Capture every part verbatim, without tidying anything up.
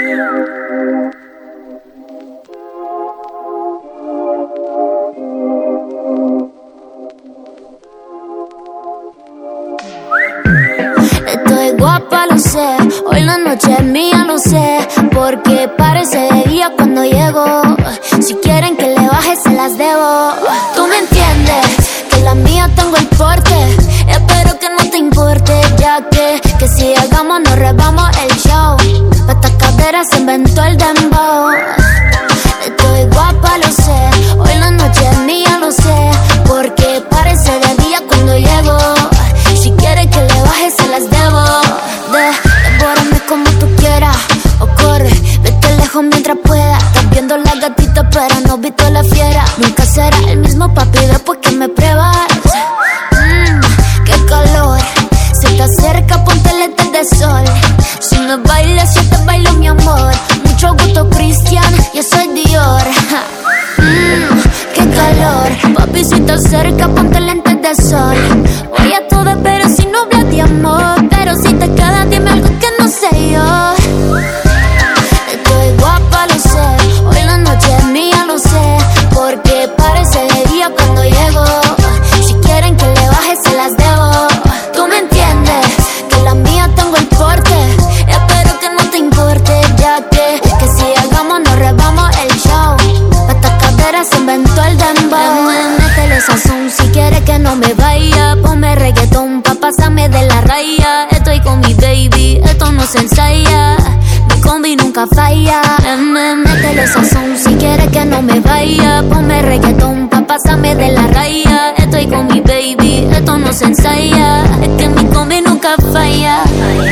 Estoy guapa, lo sé, hoy la noche es mía, lo sé, porque parece de día cuando llego. Si quieren que le baje, se las debo. Tú me entiendes, que la mía tengo el porte. Espero que no te importe, ya que, que si hagamos nos rebamos el show. Pa' esta cadera se inventó el dembow. Estoy guapa, lo sé, hoy la noche es mía, lo sé, porque parece de día cuando llego. Si quieres que le baje, se las debo. De, devórame como tú quieras, o corre, vete lejos mientras pueda. Estás viendo la gatita, pero no visto la fiera. Nunca será el mismo papi después que me pruebas. Mmm, qué calor. Se te acerca, ponte lentes de sol. Si me bailas, yo te bailo, mi amor. Mucho gusto, Cristian, yo soy Dior. Mmm, qué calor. Papi, si te acerca, ponte lentes de sol. Voy a todo, pero si no hablas de amor. Pero si te quedas, dime algo que no sé yo. Estoy guapa, lo sé, hoy la noche es mía, lo sé, porque parece de día cuando llego. Si quieren que le baje, se las debo. Tú me entiendes, que la mía tengo el porte. Espero que no te importe, ya que, que si hagamos nos rebamos el show. Pa' esta cadera se inventó el dembow. Métele sazón si quieres que no me vaya. Ponme reggaetón pa' pasarme de la raya. Estoy con mi baby, esto no se ensaya. Mi combi nunca falla. Métele sazón si quieres que no me vaya. Ponme reggaetón pa' pasarme de la raya. Estoy con mi baby, esto no se ensaya. Es que mi combi nunca falla.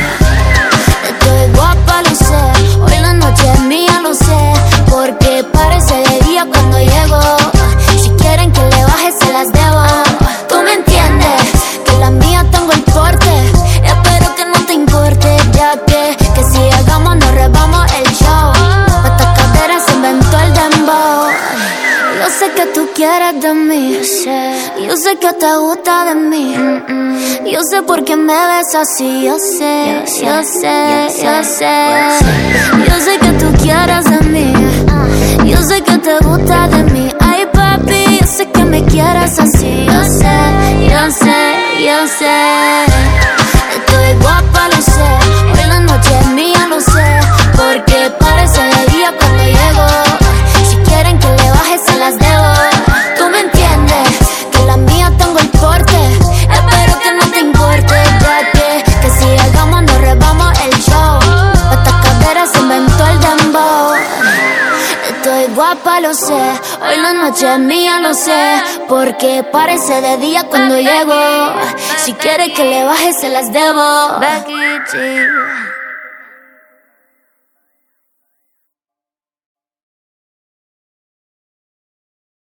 Estoy guapa, lo sé, hoy la noche es mía, lo sé, porque parece de día cuando llego. Si quieren que le baje, se las debo. Tú me entiendes, que la mía tengo el porte. Espero que no te importe, ya que, que si hagamos nos rebamos el show. Pa' esta cadera se inventó el dembow. Yo sé que tú quieres de mí, yo sé que te gusta de mí. Yo sé por qué me ves así, yo sé, yo sé, yo sé. Yo sé que tú quieres de mí, yo sé que te gusta de mí. Ay papi, yo sé que me quieres así, yo sé, yo sé, yo sé. Estoy guapa, lo sé, hoy la noche es mía, lo sé, porque parece de día cuando llego. Si quieren que le baje, se las debo. Tú me entiendes, que la mía tengo el porte. Espero que no te importe, ya que, que si hagamos nos rebamos el show. Pa' esta cadera se inventó el dembow. Estoy guapa, lo sé, hoy la noche es mía, lo sé, porque parece de día cuando llego. Si quiere que le baje, se las debo. Becky G.